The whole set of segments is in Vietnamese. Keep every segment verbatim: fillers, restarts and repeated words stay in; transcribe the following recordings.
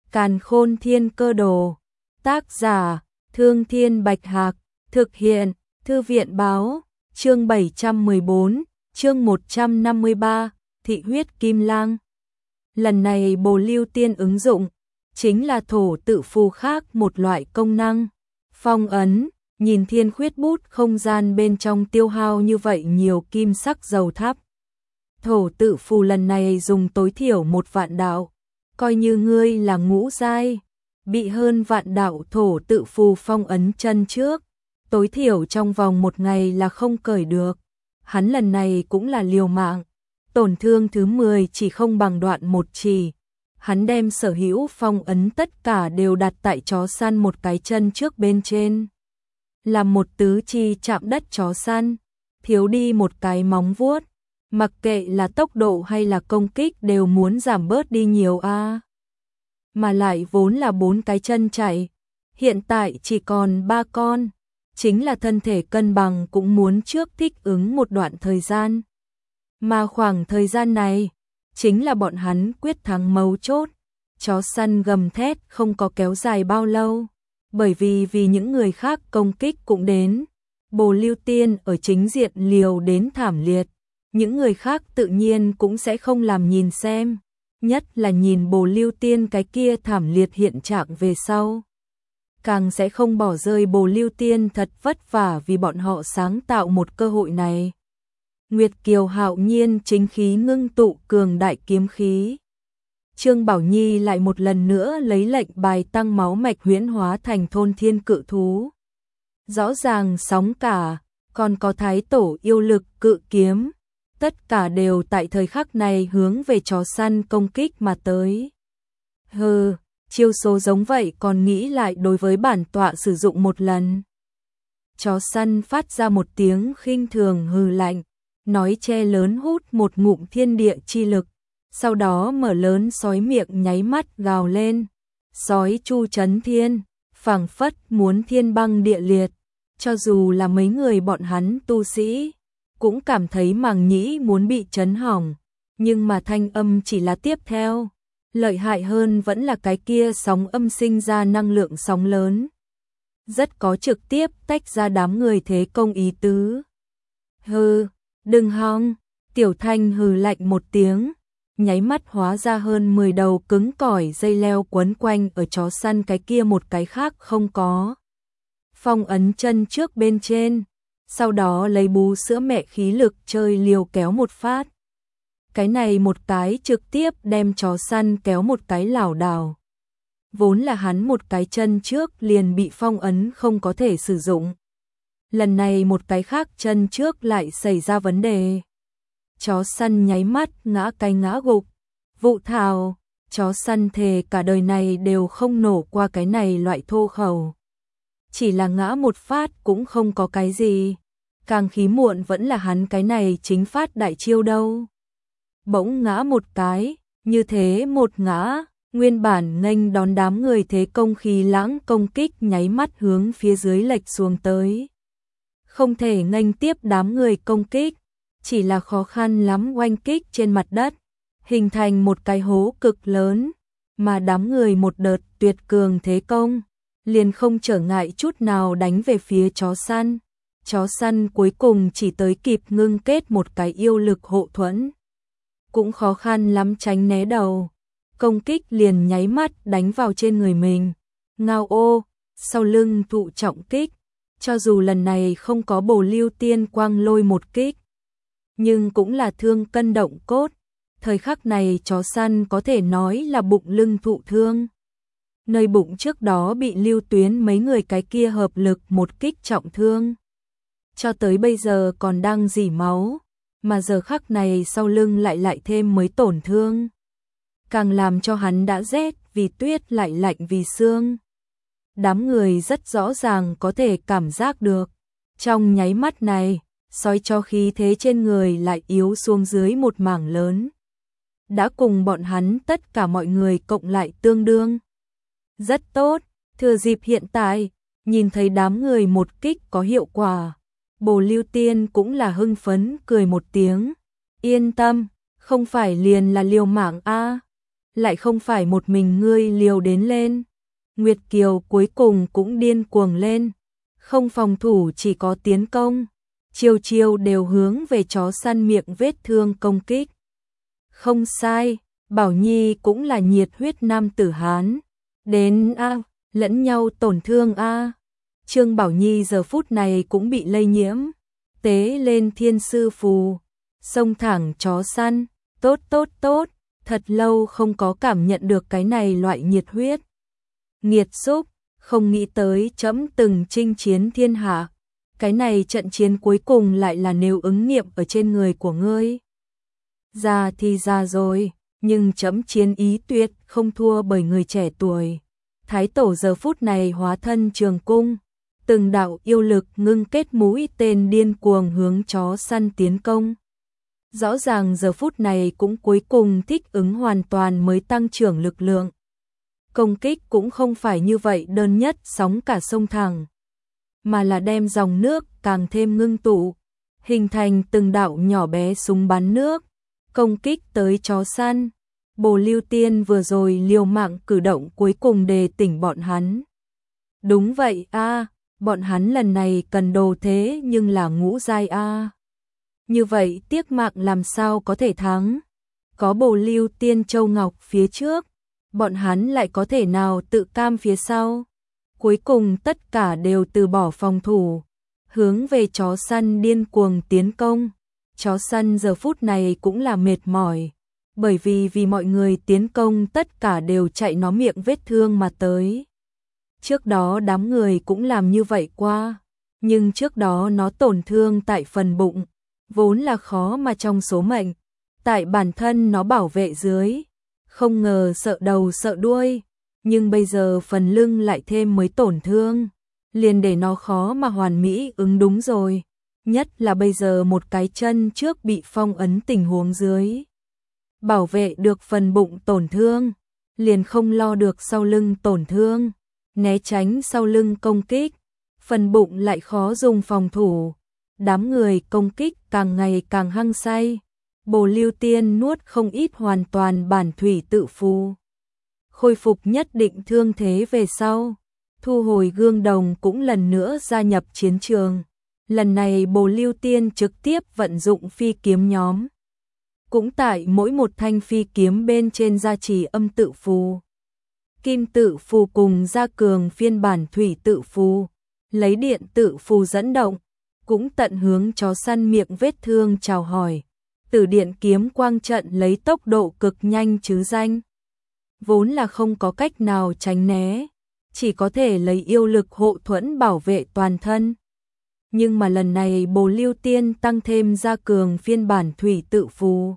Càn Khôn Thiên Cơ Đồ. Tác giả: Thương Thiên Bạch Hạc. Thực hiện: Thư viện Báo. Chương bảy trăm mười bốn, chương một trăm năm mươi ba, Thị huyết Kim Lang. Lần này Bồ Lưu Tiên ứng dụng chính là thổ tự phù khác một loại công năng. Phong ấn, nhìn thiên khuyết bút không gian bên trong tiêu hao như vậy nhiều kim sắc dầu thắp. Thổ tự phù lần này dùng tối thiểu một vạn đạo, coi như ngươi là ngũ giai, bị hơn vạn đạo thổ tự phù phong ấn chân trước, tối thiểu trong vòng một ngày là không cởi được. Hắn lần này cũng là liều mạng, tổn thương thứ mười chỉ không bằng đoạn một chỉ. Hắn đem sở hữu phong ấn tất cả đều đặt tại chó săn một cái chân trước bên trên. Là một tứ chi chạm đất chó săn, thiếu đi một cái móng vuốt, mặc kệ là tốc độ hay là công kích đều muốn giảm bớt đi nhiều a. À. Mà lại vốn là bốn cái chân chạy, hiện tại chỉ còn ba con, chính là thân thể cân bằng cũng muốn trước thích ứng một đoạn thời gian. Mà khoảng thời gian này, chính là bọn hắn quyết thắng mấu chốt. Chó săn gầm thét không có kéo dài bao lâu, bởi vì vì những người khác công kích cũng đến. Bồ Lưu Tiên ở chính diện liều đến thảm liệt, những người khác tự nhiên cũng sẽ không làm nhìn xem, nhất là nhìn Bồ Lưu Tiên cái kia thảm liệt hiện trạng về sau. Càng sẽ không bỏ rơi Bồ Lưu Tiên thật vất vả vì bọn họ sáng tạo một cơ hội này. Nguyệt Kiều hạo nhiên chính khí ngưng tụ cường đại kiếm khí. Trương Bảo Nhi lại một lần nữa lấy lệnh bài tăng máu mạch huyễn hóa thành thôn thiên cự thú. Rõ ràng sóng cả, còn có thái tổ yêu lực cự kiếm, tất cả đều tại thời khắc này hướng về chó săn công kích mà tới. Hừ, chiêu số giống vậy còn nghĩ lại đối với bản tọa sử dụng một lần. Chó săn phát ra một tiếng khinh thường hừ lạnh, nói che lớn hút một ngụm thiên địa chi lực, sau đó mở lớn sói miệng nháy mắt gào lên. Sói chu chấn thiên, phảng phất muốn thiên băng địa liệt, cho dù là mấy người bọn hắn tu sĩ, cũng cảm thấy màng nhĩ muốn bị chấn hỏng, nhưng mà thanh âm chỉ là tiếp theo. Lợi hại hơn vẫn là cái kia sóng âm sinh ra năng lượng sóng lớn, rất có trực tiếp tách ra đám người thế công ý tứ. Hừ, đừng hòng, Tiểu Thanh hừ lạnh một tiếng, nháy mắt hóa ra hơn mười đầu cứng cỏi dây leo quấn quanh ở chó săn cái kia một cái khác không có. Phong ấn chân trước bên trên, sau đó lấy bú sữa mẹ khí lực chơi liều kéo một phát. Cái này một cái trực tiếp đem chó săn kéo một cái lảo đảo. Vốn là hắn một cái chân trước liền bị phong ấn không có thể sử dụng. Lần này một cái khác chân trước lại xảy ra vấn đề. Chó săn nháy mắt ngã cái ngã gục. Vụ thảo, chó săn thề cả đời này đều không nổ qua cái này loại thô khẩu. Chỉ là ngã một phát cũng không có cái gì. Càng khí muộn vẫn là hắn cái này chính phát đại chiêu đâu. Bỗng ngã một cái, như thế một ngã, nguyên bản nghênh đón đám người thế công khí lãng công kích nháy mắt hướng phía dưới lệch xuống tới. Không thể nghênh tiếp đám người công kích, chỉ là khó khăn lắm oanh kích trên mặt đất, hình thành một cái hố cực lớn, mà đám người một đợt tuyệt cường thế công, liền không trở ngại chút nào đánh về phía chó săn. Chó săn cuối cùng chỉ tới kịp ngưng kết một cái yêu lực hộ thuẫn, cũng khó khăn lắm tránh né đầu, công kích liền nháy mắt đánh vào trên người mình. Ngao ô, sau lưng thụ trọng kích, cho dù lần này không có Bồ Lưu Tiên quang lôi một kích, nhưng cũng là thương cân động cốt. Thời khắc này chó săn có thể nói là bụng lưng thụ thương. Nơi bụng trước đó bị Lưu Tuyến mấy người cái kia hợp lực một kích trọng thương, cho tới bây giờ còn đang rỉ máu, mà giờ khắc này sau lưng lại lại thêm mấy tổn thương, càng làm cho hắn đã rét vì tuyết lại lạnh vì sương. Đám người rất rõ ràng có thể cảm giác được, trong nháy mắt này, sói cho khí thế trên người lại yếu xuống dưới một mảng lớn. Đã cùng bọn hắn tất cả mọi người cộng lại tương đương. Rất tốt, thừa dịp hiện tại, nhìn thấy đám người một kích có hiệu quả. Bồ Lưu Tiên cũng là hưng phấn cười một tiếng. Yên tâm, không phải liền là liều mạng a. lại không phải một mình ngươi liều đến lên. Nguyệt Kiều cuối cùng cũng điên cuồng lên, không phòng thủ chỉ có tiến công, chiều chiều đều hướng về chó săn miệng vết thương công kích. Không sai, Bảo Nhi cũng là nhiệt huyết nam tử Hán, đến a, lẫn nhau tổn thương a. Trương Bảo Nhi giờ phút này cũng bị lây nhiễm, tế lên thiên sư phù, xông thẳng chó săn, tốt tốt tốt, thật lâu không có cảm nhận được cái này loại nhiệt huyết. Nghiệt xúc, không nghĩ tới trẫm từng chinh chiến thiên hạ, cái này trận chiến cuối cùng lại là nếu ứng nghiệm ở trên người của ngươi. Già thì già rồi, nhưng trẫm chiến ý tuyệt không thua bởi người trẻ tuổi. Thái tổ giờ phút này hóa thân trường cung, từng đạo yêu lực ngưng kết mũi tên điên cuồng hướng chó săn tiến công. Rõ ràng giờ phút này cũng cuối cùng thích ứng hoàn toàn mới tăng trưởng lực lượng. Công kích cũng không phải như vậy đơn nhất sóng cả sông thẳng, mà là đem dòng nước càng thêm ngưng tụ, hình thành từng đạo nhỏ bé súng bắn nước, công kích tới chó săn. Bồ Lưu Tiên vừa rồi liều mạng cử động cuối cùng đề tỉnh bọn hắn. Đúng vậy a, bọn hắn lần này cần đồ thế nhưng là ngũ giai a. Như vậy tiếc mạng làm sao có thể thắng? Có Bồ Lưu Tiên Châu Ngọc phía trước, bọn hắn lại có thể nào tự cam phía sau? Cuối cùng tất cả đều từ bỏ phòng thủ, hướng về chó săn điên cuồng tiến công. Chó săn giờ phút này cũng là mệt mỏi, bởi vì vì mọi người tiến công tất cả đều chạy nó miệng vết thương mà tới. Trước đó đám người cũng làm như vậy qua, nhưng trước đó nó tổn thương tại phần bụng, vốn là khó mà trong số mệnh, tại bản thân nó bảo vệ dưới, không ngờ sợ đầu sợ đuôi, nhưng bây giờ phần lưng lại thêm mới tổn thương, liền để nó khó mà hoàn mỹ ứng đúng rồi, nhất là bây giờ một cái chân trước bị phong ấn tình huống dưới. Bảo vệ được phần bụng tổn thương, liền không lo được sau lưng tổn thương, né tránh sau lưng công kích, phần bụng lại khó dùng phòng thủ. Đám người công kích càng ngày càng hăng say, Bồ Lưu Tiên nuốt không ít hoàn toàn bản thủy tự phù. Khôi phục nhất định thương thế về sau, thu hồi gương đồng cũng lần nữa gia nhập chiến trường. Lần này Bồ Lưu Tiên trực tiếp vận dụng phi kiếm nhóm. Cũng tại mỗi một thanh phi kiếm bên trên gia trì âm tự phù. Kim tự phù cùng gia cường phiên bản thủy tự phù, lấy điện tự phù dẫn động, cũng tận hướng chó săn miệng vết thương chào hỏi. Tử điện kiếm quang trận lấy tốc độ cực nhanh chứ danh. Vốn là không có cách nào tránh né, chỉ có thể lấy yêu lực hộ thuẫn bảo vệ toàn thân. Nhưng mà lần này Bồ Lưu Tiên tăng thêm gia cường phiên bản thủy tự phù,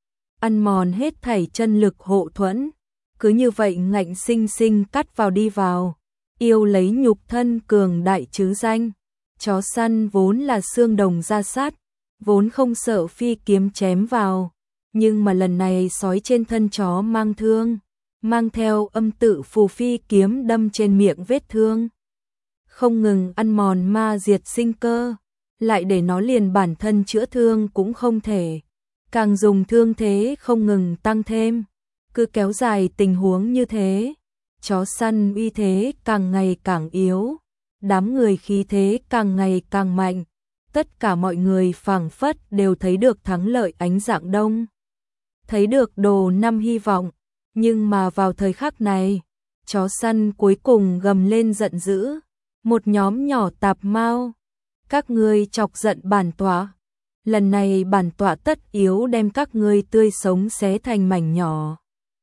ăn mòn hết thảy chân lực hộ thuẫn, cứ như vậy ngạnh sinh sinh cắt vào đi vào, yêu lấy nhục thân cường đại chứ danh. Chó săn vốn là xương đồng da sắt, vốn không sợ phi kiếm chém vào, nhưng mà lần này sói trên thân chó mang thương, mang theo âm tự phù phi kiếm đâm trên miệng vết thương, không ngừng ăn mòn ma diệt sinh cơ, lại để nó liền bản thân chữa thương cũng không thể, càng dùng thương thế không ngừng tăng thêm, cứ kéo dài tình huống như thế, chó săn uy thế càng ngày càng yếu, đám người khí thế càng ngày càng mạnh, tất cả mọi người phảng phất đều thấy được thắng lợi ánh dạng đông, thấy được đồ năm hy vọng, nhưng mà vào thời khắc này, chó săn cuối cùng gầm lên giận dữ, một nhóm nhỏ tạp mao, các ngươi chọc giận bản tọa, lần này bản tọa tất yếu đem các ngươi tươi sống xé thành mảnh nhỏ.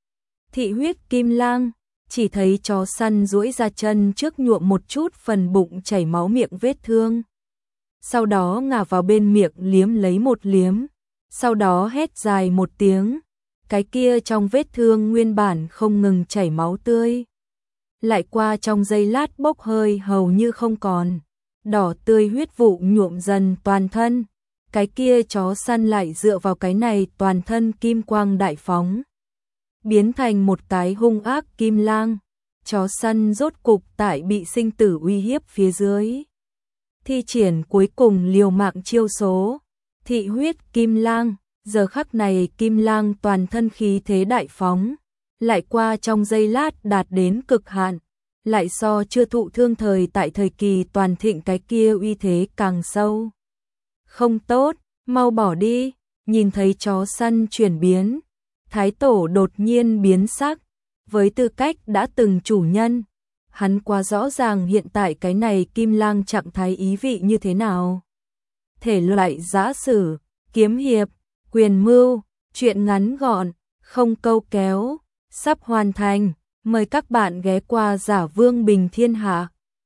Thị huyết kim lang, chỉ thấy chó săn duỗi ra chân trước nhuộm một chút phần bụng chảy máu miệng vết thương. Sau đó ngả vào bên miệng liếm lấy một liếm, sau đó hét dài một tiếng, cái kia trong vết thương nguyên bản không ngừng chảy máu tươi. Lại qua trong giây lát bốc hơi hầu như không còn, đỏ tươi huyết vụ nhuộm dần toàn thân, cái kia chó săn lại dựa vào cái này toàn thân kim quang đại phóng, biến thành một cái hung ác kim lang. Chó săn rốt cục tại bị sinh tử uy hiếp phía dưới, thi triển cuối cùng liều mạng chiêu số, thị huyết kim lang. Giờ khắc này kim lang toàn thân khí thế đại phóng, lại qua trong giây lát đạt đến cực hạn, lại so chưa thụ thương thời tại thời kỳ toàn thịnh cái kia uy thế càng sâu. Không tốt, mau bỏ đi, nhìn thấy chó săn chuyển biến, Thái Tổ đột nhiên biến sắc, với tư cách đã từng chủ nhân, hắn quá rõ ràng hiện tại cái này Kim Lang trạng thái ý vị như thế nào. Thể loại giã sử, kiếm hiệp, quyền mưu, truyện ngắn gọn, không câu kéo, sắp hoàn thành, mời các bạn ghé qua Giả Vương Bình Thiên Hạ.